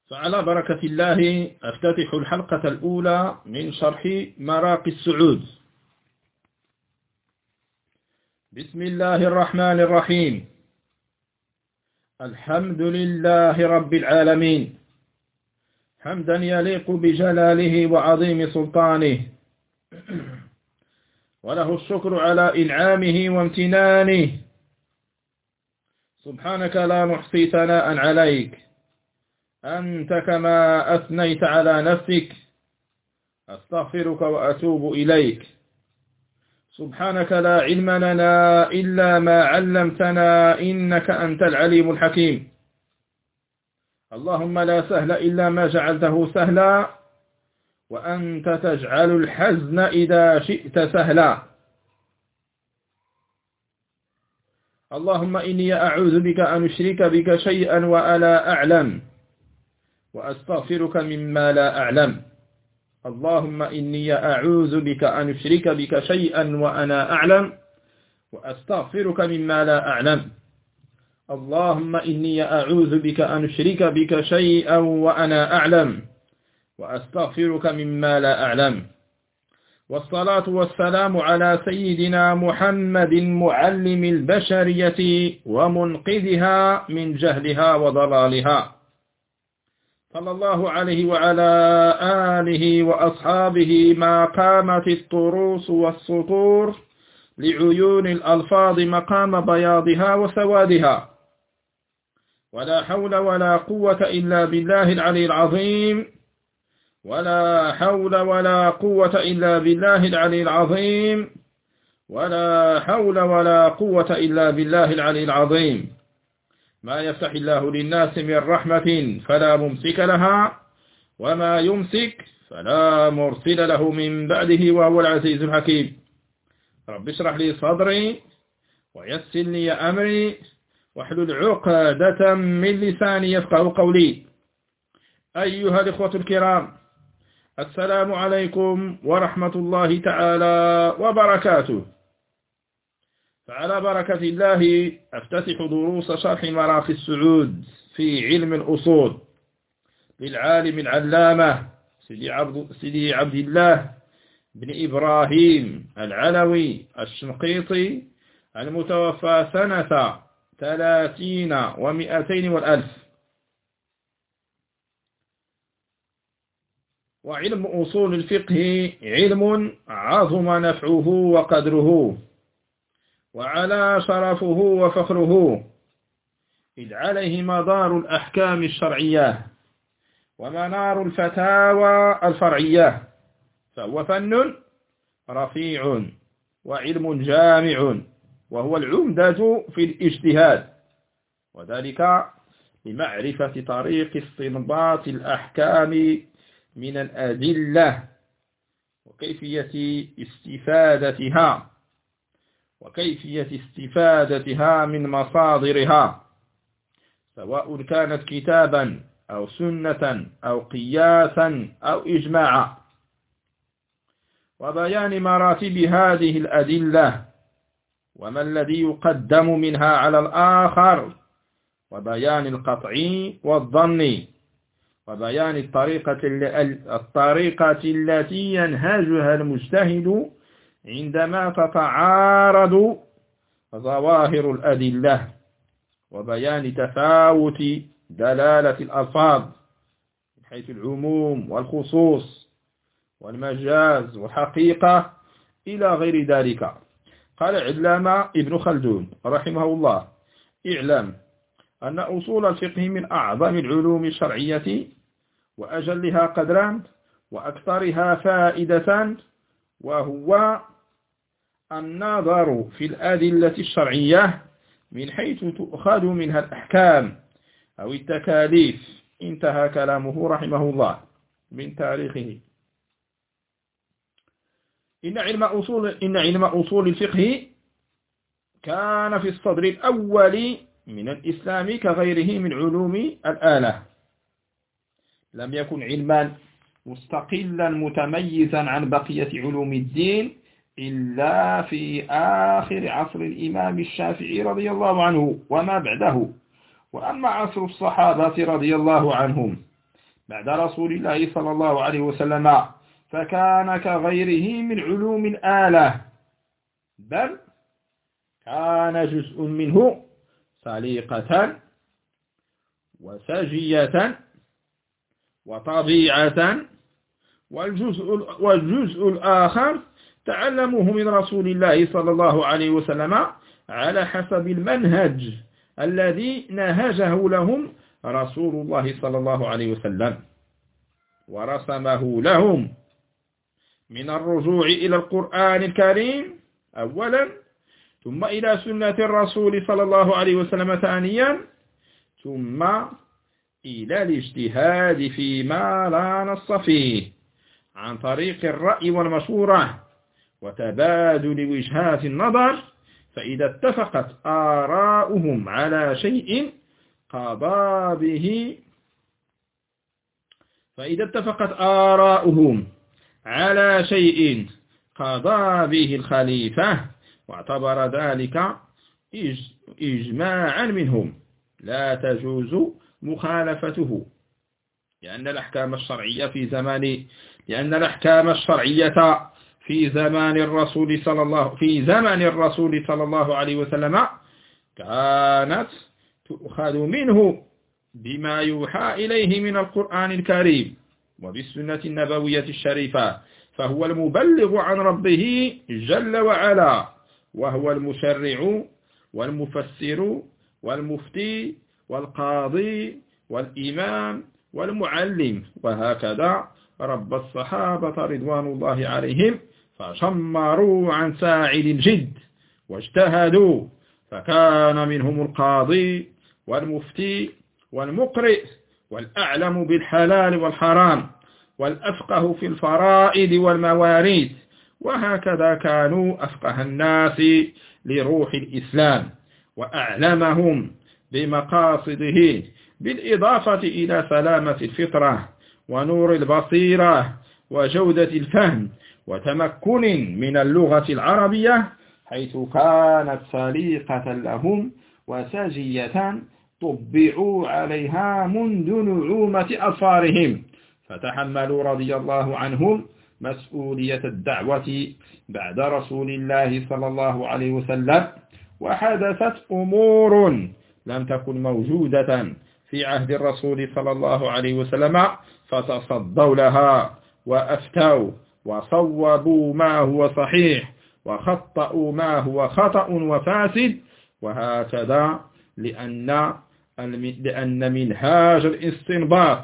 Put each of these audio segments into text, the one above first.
فعلى بركة الله أفتتح الحلقة الأولى من شرح مراقي السعود. بسم الله الرحمن الرحيم. الحمد لله رب العالمين حمدا يليق بجلاله وعظيم سلطانه، وله الشكر على إنعامه وامتنانه. سبحانك لا نحصي ثناء عليك، أنت كما أثنيت على نفسك. أستغفرك وأتوب إليك. سبحانك لا علم لنا إلا ما علمتنا، إنك أنت العليم الحكيم. اللهم لا سهل إلا ما جعلته سهلا، وأنت تجعل الحزن إذا شئت سهلا. اللهم إني أعوذ بك أن أشرك بك شيئا وأنا أعلم، وأستغفرك مما لا أعلم. اللهم إني أعوذ بك أن أشرك بك شيئا وأنا أعلم، وأستغفرك مما لا أعلم. اللهم إني أعوذ بك أن أشرك بك شيئا وأنا أعلم، وأستغفرك مما لا أعلم. والصلاة والسلام على سيدنا محمد معلم البشرية ومنقذها من جهلها وضلالها، صلى الله عليه وعلى آله وأصحابه ما قامت الطروس والسطور لعيون الألفاظ مقام بياضها وسوادها. ولا حول ولا قوة إلا بالله العلي العظيم. ولا حول ولا قوة إلا بالله العلي العظيم. ولا حول ولا قوة إلا بالله العلي العظيم. ما يفتح الله للناس من رحمة فلا ممسك لها، وما يمسك فلا مرسل له من بعده، وهو العزيز الحكيم. رب اشرح لي صدري ويسر لي أمري واحلل عقدة من لساني يفقه قولي. أيها الإخوة الكرام، السلام عليكم ورحمة الله تعالى وبركاته. فعلى بركة الله أفتتح دروس شرح مراقي السعود في علم الأصول للعالم العلامة سيدي عبد الله بن إبراهيم العلوي الشنقيطي، المتوفى سنة 30 و200 والألف. وعلم أصول الفقه علم عظم نفعه وقدره، وعلى شرفه وفخره، إذ عليه مدار الأحكام الشرعية ومنار الفتاوى الفرعية، فهو فن رفيع وعلم جامع، وهو العمدة في الاجتهاد، وذلك لمعرفة طريق استنباط الأحكام من الأدلة وكيفية استفادتها من مصادرها، سواء كانت كتابا أو سنة أو قياسا أو إجماعا، وبيان مراتب هذه الأدلة وما الذي يقدم منها على الآخر، وبيان القطعي والظني، وبيان الطريقة التي ينهجها المجتهد عندما تتعارض ظواهر الأدلة، وبيان تفاوت دلالة الألفاظ من حيث العموم والخصوص والمجاز والحقيقة إلى غير ذلك. قال العلامة ابن خلدون رحمه الله: اعلم أن أصول الفقه من أعظم العلوم الشرعية وأجلها قدرا وأكثرها فائدة، وهو النظر في الأدلة الشرعية من حيث تؤخذ منها الأحكام أو التكاليف. انتهى كلامه رحمه الله من تاريخه. إن علم أصول الفقه كان في الصدر الأول من الإسلام كغيره من علوم الآلة. لم يكن علما مستقلا متميزا عن بقية علوم الدين إلا في آخر عصر الإمام الشافعي رضي الله عنه وما بعده. وأما عصر الصحابة رضي الله عنهم بعد رسول الله صلى الله عليه وسلم، فكان كغيره من علوم الآلة، بل كان جزء منه سليقة وسجية وطبيعة، والجزء الآخر تعلموه من رسول الله صلى الله عليه وسلم على حسب المنهج الذي نهجه لهم رسول الله صلى الله عليه وسلم ورسمه لهم، من الرجوع إلى القرآن الكريم أولا، ثم إلى سنة الرسول صلى الله عليه وسلم ثانيا، ثم إلى الاجتهاد فيما لا نص فيه عن طريق الرأي والمشورة وتبادل وجهات النظر، فإذا اتفقت آراؤهم على شيء قضى به الخليفة واعتبر ذلك إجماعا منهم لا تجوز مخالفته، لأن الأحكام الشرعية في زمن الرسول صلى الله عليه وسلم كانت تؤخذ منه بما يوحى إليه من القرآن الكريم وبالسنة النبوية الشريفة، فهو المبلغ عن ربه جل وعلا، وهو المشرع والمفسر والمفتي والقاضي والإمام والمعلم، وهكذا رب الصحابة رضوان الله عليهم فشمروا عن ساعد الجد واجتهدوا، فكان منهم القاضي والمفتي والمقرئ والأعلم بالحلال والحرام والأفقه في الفرائض والمواريث، وهكذا كانوا أفقه الناس لروح الإسلام وأعلمهم بمقاصده، بالإضافة إلى سلامة الفطرة ونور البصيرة وجودة الفهم وتمكن من اللغة العربية، حيث كانت سليقة لهم وسجية طبعوا عليها منذ نعومة أظفارهم، فتحملوا رضي الله عنهم مسؤولية الدعوة بعد رسول الله صلى الله عليه وسلم، وحدثت أمور لم تكن موجودة في عهد الرسول صلى الله عليه وسلم فتصدوا لها وأفتوا وصوبوا ما هو صحيح وخطأوا ما هو خطأ وفاسد، وهكذا لأن منهاج الاستنباط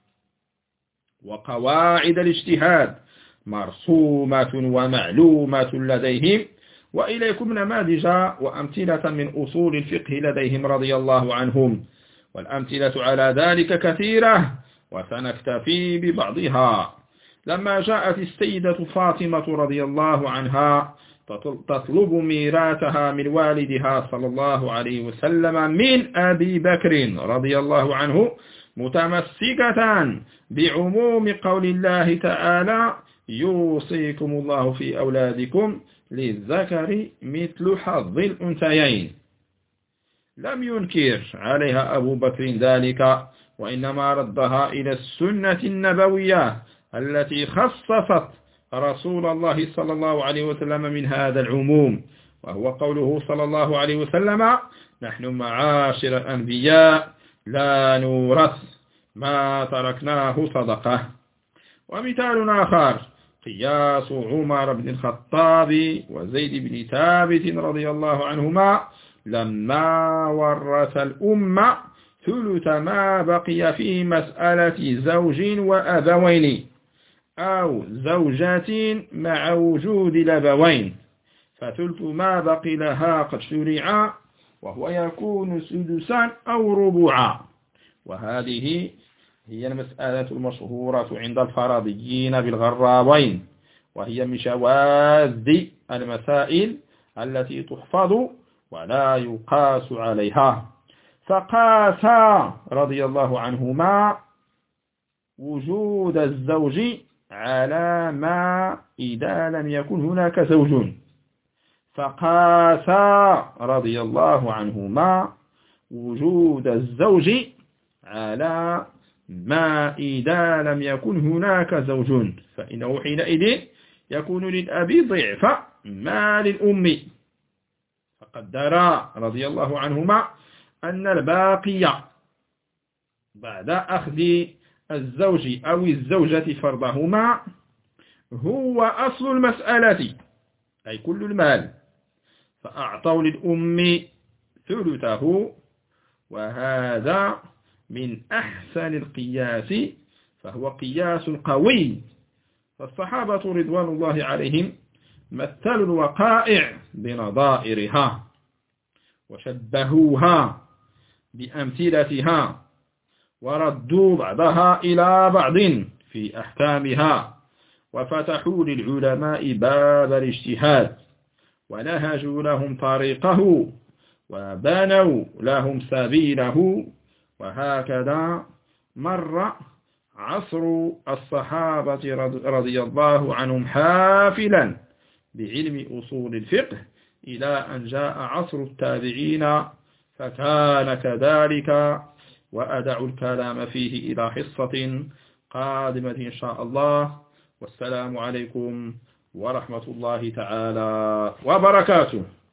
وقواعد الاجتهاد مرسومة ومعلومة لديهم، وإليكم نماذج وأمثلة من أصول الفقه لديهم رضي الله عنهم، والأمثلة على ذلك كثيرة وسنكتفي ببعضها. لما جاءت السيدة فاطمة رضي الله عنها تطلب ميراثها من والدها صلى الله عليه وسلم من أبي بكر رضي الله عنه، متمسكة بعموم قول الله تعالى: يوصيكم الله في أولادكم للذكر مثل حظ الأنثيين. لم ينكر عليها أبو بكر ذلك، وإنما ردها إلى السنة النبوية التي خصصت رسول الله صلى الله عليه وسلم من هذا العموم، وهو قوله صلى الله عليه وسلم: نحن معاشر الأنبياء لا نورث ما تركناه صدقة. ومثال آخر قياس عمر بن الخطاب وزيد بن ثابت رضي الله عنهما لما ورث الأمة ثلث ما بقي في مسألة زوج وأبوين أو زوجات مع وجود الأبوين، فثلث ما بقي لها قد شرع، وهو يكون سدسا أو ربعا. وهذه هي المسألة المشهورة عند الفرضيين بالغراوين، وهي من شواذ المسائل التي تحفظ ولا يقاس عليها. فقاس رضي الله عنهما وجود الزوج على ما إذا لم يكن هناك زوج، فقاس رضي الله عنهما وجود الزوج على ما إذا لم يكن هناك زوج، فإنه حينئذ يكون للأب ضعف ما للأم. فقدر رضي الله عنهما أن الباقي بعد أخذ الزوج أو الزوجة فرضهما هو أصل المسألة، أي كل المال، فأعطوا للأم ثلثه، وهذا من أحسن القياس، فهو قياس قوي. فالصحابة رضوان الله عليهم مثلوا الوقائع بنظائرها وشبهوها بأمثلتها وردوا بعضها إلى بعض في أحكامها، وفتحوا للعلماء باب الاجتهاد ونهجوا لهم طريقه وبنوا لهم سبيله. وهكذا مر عصر الصحابة رضي الله عنهم حافلا بعلم أصول الفقه إلى أن جاء عصر التابعين فكان كذلك. وأدع الكلام فيه إلى حصة قادمة إن شاء الله، والسلام عليكم ورحمة الله تعالى وبركاته.